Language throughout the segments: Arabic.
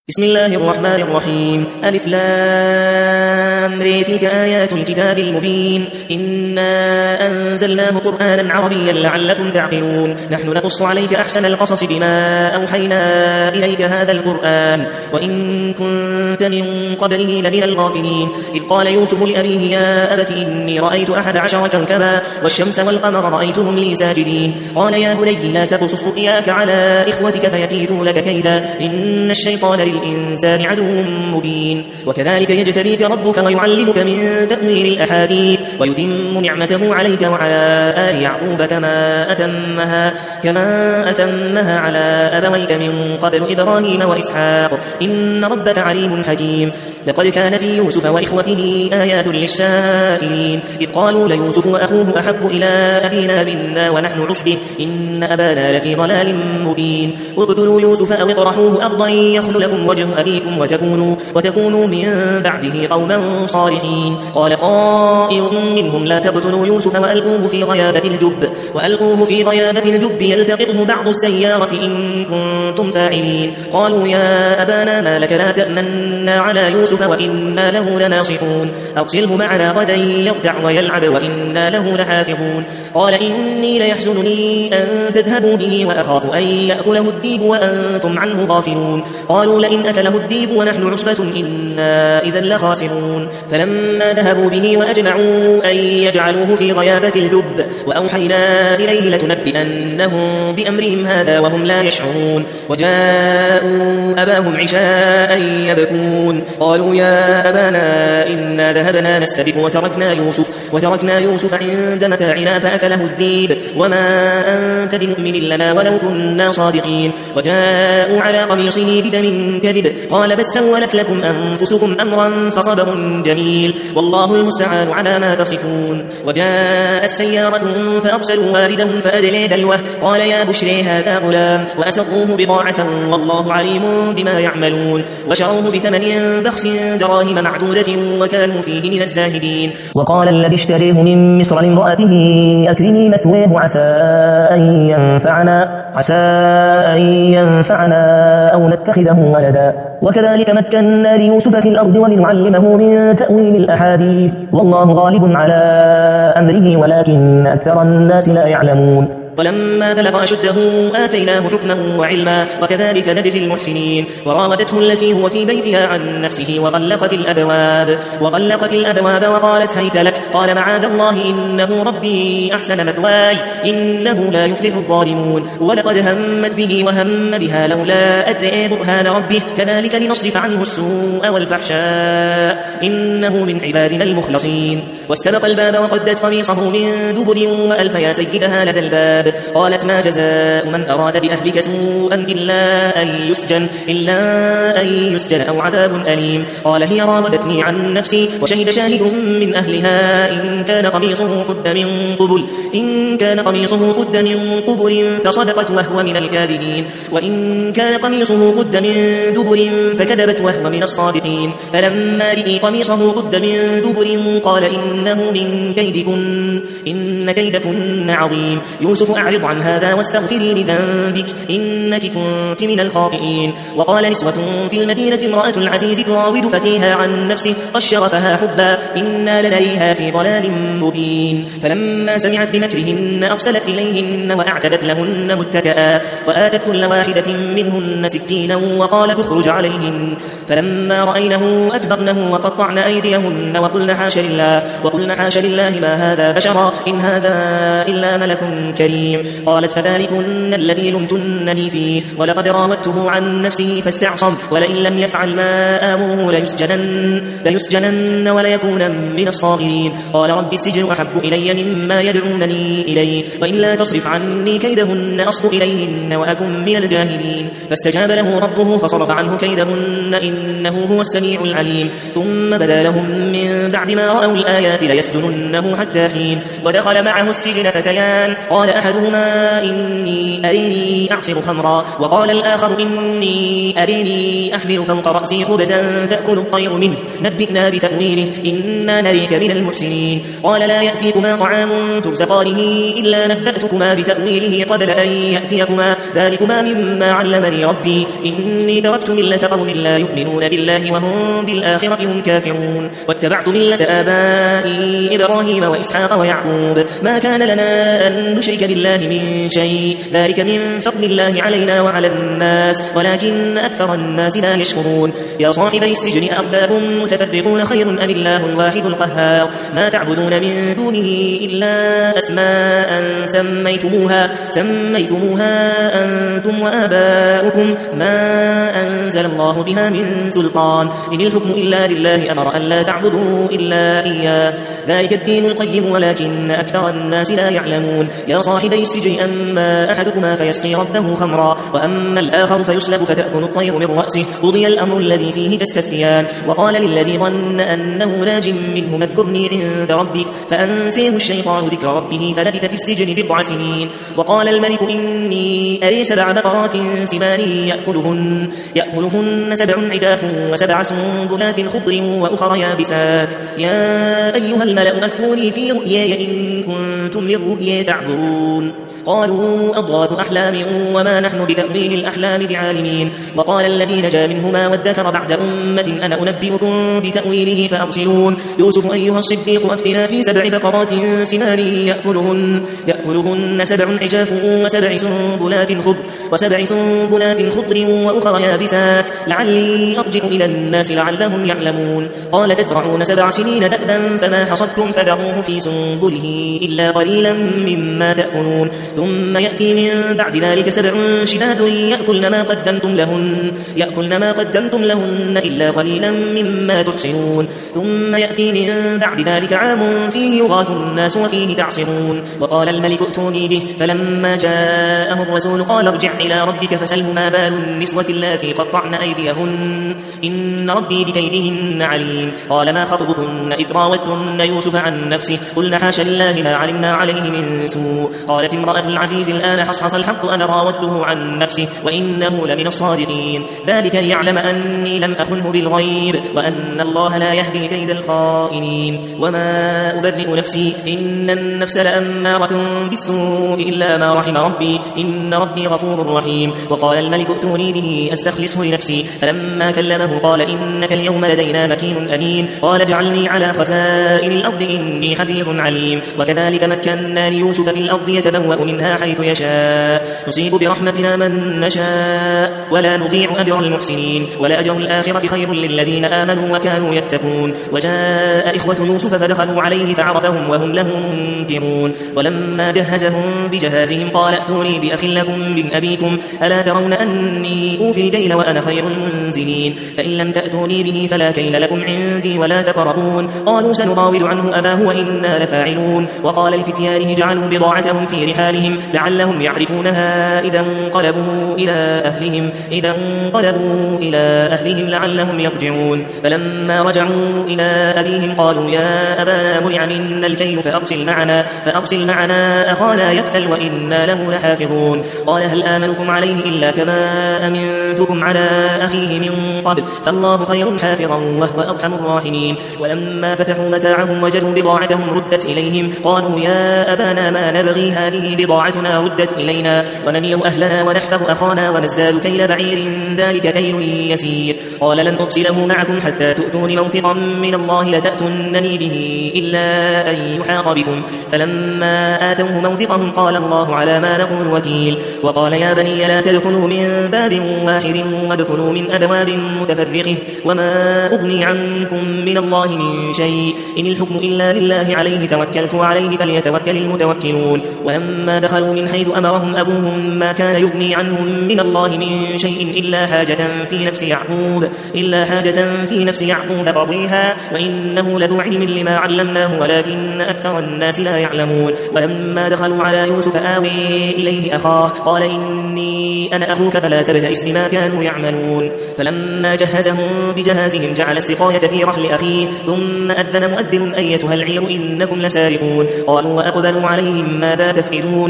بسم الله الرحمن الرحيم. ألف لام ر تلك آيات الكتاب المبين إنا أنزلناه قرآنا عربيا لعلكم تعقلون. نحن نقص عليك أحسن القصص بما أوحينا إليك هذا القرآن وإن كنت من قبله لمن الغافلين. إذ قال يوسف لأبيه يا أبت إني رأيت 11 كوكبا والشمس والقمر رأيتهم لي ساجدين. قال يا بني لا تقصص رؤياك على إخوتك فيكيدوا لك كيدا إن الشيطان للإنسان عدو مبين. وكذلك يجتبيك ربك ويعلمك من تأويل الأحاديث ويتم نعمته عليك وعلى آل يعقوب كما أتمها على أبويك من قبل إبراهيم وإسحاق إن ربك عليم حكيم. لقد كان في يوسف وإخوته آيات للسائلين إذ قالوا ليوسف وأخوه أحب إلى أبينا منا ونحن عصبه إن أبانا لفي ضلال مبين. اقتلوا يوسف أو اطرحوه أرضا يخل لكم وجه أبيكم وتكونوا من بعده قوما صالحين. قال قائل منهم لا تقتلوا يوسف وألقوه في غيابة الجب يلتقطه بعض السيارة إن كنتم فاعلين. قالوا يا أبانا ما لك لا تأمنا على يوسف وإنا له لناصحون أرسله معنا غدا يرتع ويلعب وإنا له لحافظون. قال إني ليحزنني أن تذهبوا به وأخاف أن يأكله الذئب وأنتم عنه غافلون. قالوا لئن أكله الذئب ونحن عصبة إنا إذا لخاسرون. فلما ذهبوا به وأجمعوا أن يجعلوه في غيابة الجب وأوحينا إليه لتنبئنهم بأمرهم هذا وهم لا يشعرون. وجاءوا أباهم عشاء يبكون قالوا يا أبانا إنا ذهبنا نستبق وتركنا يوسف عند متاعنا فأكله الذئب وما أنت بمؤمن لنا ولو كنا صادقين. وجاءوا على قميصه بدم كذب قال بل سولت لكم أنفسكم أمرا فصبر جميل والله المستعان على ما تصفون. وجاء السيارة فأرسلوا واردهم فأدلى دلوه قال يا بشري هذا غلام وأسروه بضاعة والله عليم بما يعملون. وشروه بثمن بخس دراهم معدودة وكانوا فيه من الزاهدين. وقال الذي اشتريه من مصر لامرأته أكرمي مثواه عسى أن ينفعنا أو نتخذه ولدا. وكذلك مكنا ليوسف في الأرض ولنعلمه من تأويل الأحاديث والله غالب على أمره ولكن أكثر الناس لا يعلمون. ولما بلغ أشده آتيناه حكما وعلما وكذلك نجزي المحسنين. وراودته التي هو في بيتها عن نفسه وغلقت الأبواب وقالت هيت لك قال معاذ الله إنه ربي أحسن مثواي إنه لا يفلح الظالمون. ولقد همت به وهم بها لولا أن رأى برهان ربه كذلك لنصرف عنه السوء والفحشاء إنه من عبادنا المخلصين. واستبق الباب وقدت قميصه من دبر وألف يا سيدها لدى الباب قالت ما جزاء من أراد بأهلك سوءا إلا أن يسجن أو عذاب أليم. قال هي راودتني عن نفسي وشهد شاهد من أهلها إن كان قميصه قد من قبل فصدقت وهو من الكاذبين وإن كان قميصه قد من دبر فكذبت وهو من الصادقين. فلما رئي قميصه قد من دبر قال إنه من كيدكن إن كيدكن عظيم. يوسف أعرض عن هذا واستغفري لذنبك إنك كنت من الخاطئين. وقال نسوة في المدينة امرأة العزيز تراود فتيها عن نفسه قد شغفها حبا إنا لنريها في ضلال مبين. فلما سمعت بمكرهن أرسلت إليهن وأعتدت لهن متكئا وآتت كل واحدة منهن سكينا وقال اخرج عليهن. فلما رأينه أدبرنه وقطعن أيديهن وقلن حاش لله ما هذا بشرا إن هذا إلا ملك كريم. قالت فذلكن الذي لمتنني فيه ولقد راودته عن نفسه فاستعصم ولئن لم يفعل ما آمره ليسجنن وليكون من الصاغرين. قال رب السجن أحب إلي مما يدعونني إليه وإلا تصرف عني كيدهن أصب إليهن وأكن من الجاهلين. فاستجاب له ربه فصرف عنه كيدهن إنه هو السميع العليم. ثم بدا لهم من بعد ما رأوا الآيات ليسجننه حتى حين. ودخل معه السجن فتيان قال أحد أحدهما إني أريني أعصر خمرا وقال الآخر إني أريني أحمل فوق رأسي خبزا تأكل الطير منه نبئنا بتأويله إنا نريك من المحسنين قال لا يأتيكما طعام ترزقانه إلا نبأتكما بتأويله قبل أن يأتيكما ذلكما مما علمني ربي إني تركت ملة قوم لا يؤمنون بالله وهم بالآخرة هم كافرون واتبعت ملة آبائي إبراهيم وإسحاق ويعقوب ما كان لنا أن نشرك بالله من شيء ذلك من فضل الله علينا وعلى الناس ولكن أكثر الناس لا يشكرون يا صاحبي السجن أأرباب متفرقون خير أم الله الواحد القهار ما تعبدون من دونه إلا أسماء سميتموها أنتم وآباؤكم ما أنزل الله بها من سلطان إن الحكم إلا لله أمر أن لا تعبدوا إلا إياه ذلك الدين القيم ولكن أكثر الناس لا يعلمون يا صاحبي السجن أما أحدكما فيسقي ربه خمرا وأما الآخر فيسلب فتأكل الطير من رأسه قضي الأمر الذي فيه تستفتيان وقال للذي ظن أنه ناج منه اذكرني عند ربك فأنسيه الشيطان ذكر ربه فلبث في السجن 4 سنين وقال الملك إني أري 7 بقرات سمان يأكلهن 7 عجاف و7 سنبلات خضر وأخر يابسات يا أيها الملأ أفتوني في رؤياي إن كنتم للرؤيا تعبرون قالوا أضغاث أحلام وما نحن بتأويل الأحلام بعالمين وقال الذي نجا منهما وادكر بعد أمة أنا أنبئكم بتأويله فأرسلون يوسف أيها الصديق أفتنا في 7 بقرات سمان يأكلهن 7 عجاف و7 سنبلات خضر وأخر يابسات لعلي أرجع إلى الناس لعلهم يعلمون قال تزرعون 7 سنين دأبا فما حصدتم فذروه في سنبله إلا قليلا مما تأكلون ثم يأتي من بعد ذلك 7 شداد يأكلن ما قدمتم لهن إلا قليلا مما تحصنون ثم يأتي من بعد ذلك عام فيه يغاث الناس وفيه تعصرون وقال الملك ائتوني به فلما جاءه الرسول قال ارجع إلى ربك فسله ما بال النسوة اللاتي قطعن أيديهن إن ربي بكيدهن عليم قال ما خطبكن إذ راوتن يوسف عن نفسه قلنا حاشا لله ما علمنا عليه من سوء قالت امرأة العزيز الآن حصحص الحق أنا راودته عن نفسه وإنه لمن الصادقين ذلك ليعلم أني لم أخنه بالغيب وأن الله لا يهدي كيد الخائنين وما أبرئ نفسي إن النفس لأمارة بالسوء إلا ما رحم ربي إن ربي غفور رحيم وقال الملك ائتوني به أستخلصه لنفسي فلما كلمه قال إنك اليوم لدينا مكين أمين قال اجعلني على خزائن الأرض إني حفيظ عليم وكذلك مكنا ليوسف في الأرض يتبوأ منها حيث يشاء نصيب برحمتنا من نشاء ولا نضيع أجر المحسنين ولأجر الآخرة خير للذين آمنوا وكانوا يتقون وجاء إخوة يوسف فدخلوا عليه فعرفهم وهم له منكرون ولما جهزهم بجهازهم قال ائتوني بأخ لكم من أبيكم ألا ترون أني أوفي الكيل وأنا خير المنزلين فإن لم تأتوني به فلا كيل لكم عندي ولا تقربون قالوا سنراود عنه أباه وإنا لفاعلون وقال لفتيانه جعلوا بضاعتهم في رحالهم لعلهم يعرفونها إذا انقلبوا إلى أهلهم لعلهم يرجعون فلما رجعوا إلى أبيهم قالوا يا أبانا منع منا الكيل فأرسل معنا أخانا يقتل وإنا له لحافظون قال هل آمنكم عليه إلا كما أمنتكم على أخيه من قبل فالله خير حافظا وهو أرحم الراحمين ولما فتحوا متاعهم وجدوا بضاعتهم ردت إليهم قالوا يا أبانا ما نبغي هذه بضاعتنا ردت إلينا ونمير أهلنا ونحفظ أخانا ونزداد كيل بعير ذلك كيل يسير قال لن أرسله معكم حتى تؤتون موثقا من الله لتأتونني به إلا أن يحاط بكم فلما آتوه موثقهم قال الله على ما نقول وكيل وقال يا بني لا تدخلوا من باب واحد وادخلوا من أبواب متفرقة وما أغني عنكم من الله من شيء إن الحكم إلا لله عليه توكلت وعليه فليتوكل المتوكلون ولما دخلوا من حيث أمرهم أبوهم ما كان يغني عنهم من الله من شيء إلا حاجة في نفس يعقوب قضيها وإنه لذو علم لما علمناه ولكن أكثر الناس لا يعلمون ولما دخلوا على يوسف آوي إليه أخاه قال إني أنا أخوك فلا تبتئس بما كانوا يعملون فلما جهزهم بجهازهم جعل السقاية في رحل أخيه ثم أذن مؤذن أيتها العير إنكم لسارقون قالوا وأقبلوا عليهم ماذا تفعلون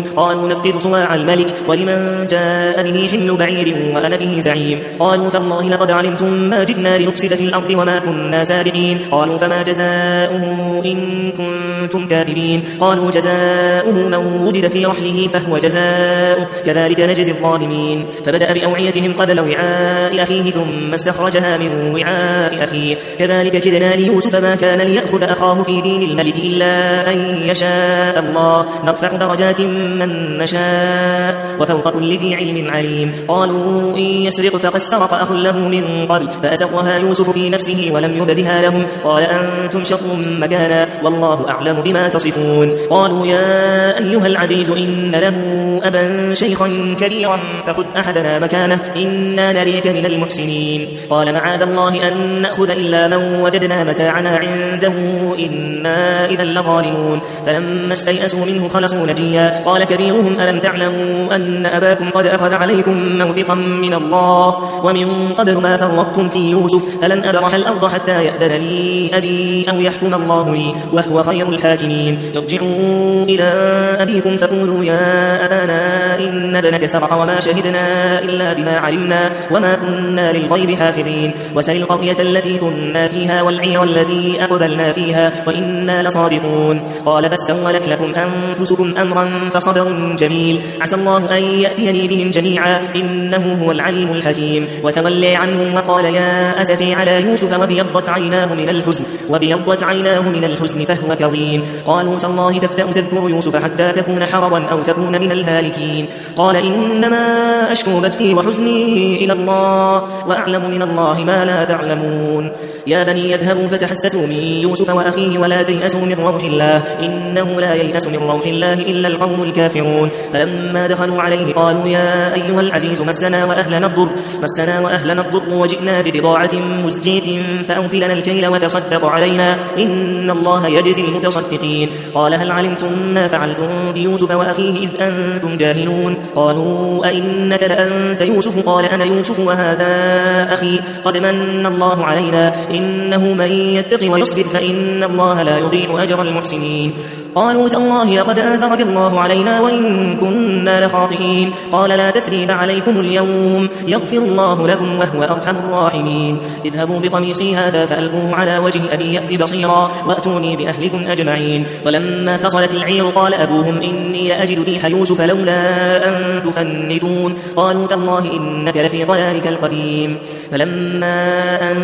تنظرون قالوا نفقد صواع الملك ولمن جاء به حمل بعير وأنا به زعيم قالوا تالله لقد علمتم ما جئنا لنفسد في الأرض وما كنا سابقين قالوا فما جزاؤه إن كنتم كاذبين قالوا جزاؤه من وجد في رحله فهو جزاؤه كذلك نجزي الظالمين فبدأ بأوعيتهم قبل وعاء أخيه ثم استخرجها من وعاء أخيه كذلك كدنا ليوسف ما كان ليأخذ أخاه في دين الملك إلا أن يشاء الله نرفع درجات من نشاء وفوق كل ذي علم عليم قالوا إن يسرق فقد سرق أخ له من قبل فأسرها يوسف في نفسه ولم يبدها لهم قال أنتم شر مكانا والله أعلم بما تصفون قالوا يا أيها العزيز إن له أبا شيخا كبيرا فخذ أحدنا مكانه إنا نريك من المحسنين قال معاذ الله أن نأخذ إلا من وجدنا متاعنا عنده إنا إذا لظالمون فلما استيئسوا منه خلصوا نجيا قال كبيرهم ألم تعلموا أن أباكم قد أخذ عليكم موثقا من الله ومن قبل ما فرطتم في يوسف فلن أبرح الأرض حتى يأذن لي أبي أو يحكم الله لي وهو خير الحاكمين ارجعوا إلى أبيكم فقولوا يا أبانا إن ابنك سرق وما شهدنا إلا بما علمنا وما كنا للغيب حافظين وسل القرية التي كنا فيها والعير التي أقبلنا فيها وإنا لصادقون قال بس سولت لكم أنفسكم أمرا فصبر جميل عسى الله أن يأتيني بهم جميعا إنه هو العليم الحكيم وتولي عنهم وقال يا أسفي على يوسف وبيضت عيناه من الحزن فهو كظيم قالوا تالله تفتأ تذكر يوسف حتى تكون حرضا أو تكون من الهالكين قال إنما أشكو بثي وحزني إلى الله وأعلم من الله ما لا تعلمون يا بني يذهبوا فتحسسوا من يوسف وأخيه ولا تيأسوا من روح الله إنه لا ييأس من روح الله إلا القوم الكافرون فلما دخلوا عليه قالوا يا أيها العزيز مسنا وأهلنا الضر وجئنا ببضاعة مزجية فأوفي لنا الكيل وتصدق علينا إن الله يجزي المتصدقين قال هل علمتم ما فعلتم بيوسف وأخيه إذ أنتم جاهلون قالوا أئنك لأنت يوسف قال أنا يوسف وهذا أخي قد من الله علينا إنه من يتق ويصبر فإن الله لا يضيع أجر المحسنين قالوا تالله لقد آثرك الله علينا وإن كنا لخاطئين قال لا تثريب عليكم اليوم يغفر الله لكم وهو أرحم الراحمين اذهبوا بقميصي هذا فألقوه على وجه أبي يأت بصيرا وأتوني بأهلكم أجمعين ولما فصلت العير قال أبوهم إني لأجد ريح يوسف لولا أن تفندون قالوا تالله إنك لفي ضلالك القديم فلما أن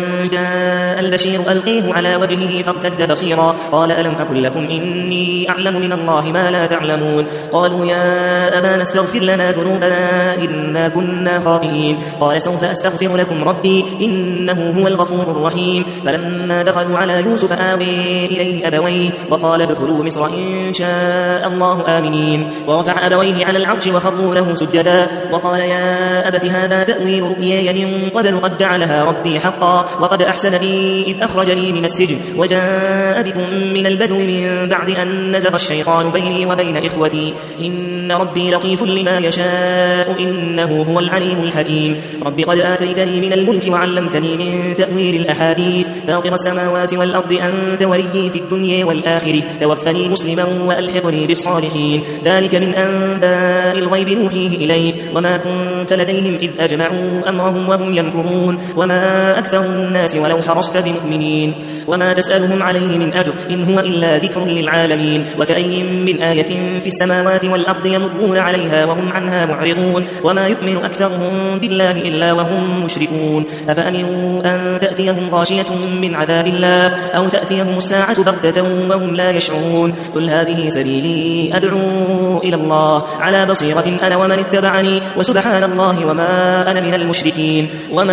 جاء البشير ألقيه على وجهه فارتد بصيرا قال ألم أقل لكم إني أعلم من الله ما لا تعلمون قالوا يا أبانا استغفر لنا ذنوبنا إنا كنا خاطئين قال سوف أستغفر لكم ربي إنه هو الغفور الرحيم فلما دخلوا على يوسف آوي إليه أبويه وقال ادخلوا مصر إن شاء الله آمنين ورفع أبويه على العرش وخروا له سجدا وقال يا أبت هذا تأويل رؤياي من قبل قد جعلها ربي حقا وقد أحسن بي إذ أخرجني من السجن وجاء بكم من البدو من بعد أن نزغ الشيطان بيني وبين إخوتي إن ربي لطيف لما يشاء إنه هو العليم الحكيم رب قد آتيتني من الملك وعلمتني من تأويل الأحاديث فاطر السماوات والأرض أنت وليي في الدنيا والآخرة توفني مسلما وألحقني بالصالحين ذلك من أنباء الغيب نوحيه إليك وما كنت لديهم إذ أجمعوا أمرهم وهم يمكرون وما أكثر الناس ولو حرصت بمؤمنين وما تسألهم عليه من أجر إن هو إلا ذكر للعالمين وكأي من آية في السماوات والأرض يمرون عليها وهم عنها معرضون وما يؤمن أكثرهم بالله إلا وهم مشركون أفأمنوا أن تأتيهم غاشية من عذاب الله أو تأتيهم الساعة بغتة وهم لا يشعرون قل هذه سبيلي أدعو إلى الله على بصيرة أنا ومن اتبعني وسبحان الله وما أنا من المشركين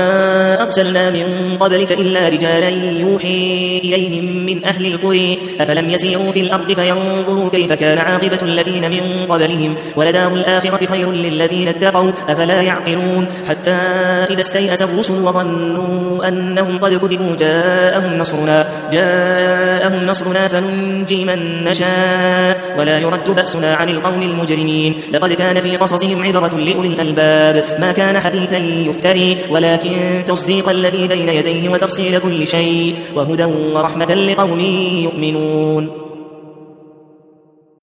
وما أرسلنا من قبلك إلا رجالا يوحي إليهم من أهل القرى أفلم يسيروا في الأرض فينظروا كيف كان عاقبة الذين من قبلهم ولدار الآخرة خير للذين اتقوا أفلا يعقلون حتى إذا استيأس الرسل وظنوا أنهم قد كذبوا جاءهم نصرنا فننجي من نشاء ولا يرد بأسنا عن القوم المجرمين لقد كان في قصصهم عبرة لأولي الألباب ما كان حديثا يفتري ولكن تصديق الذي بين يديه وتفصيل كل شيء وهدى ورحمة لقوم يؤمنون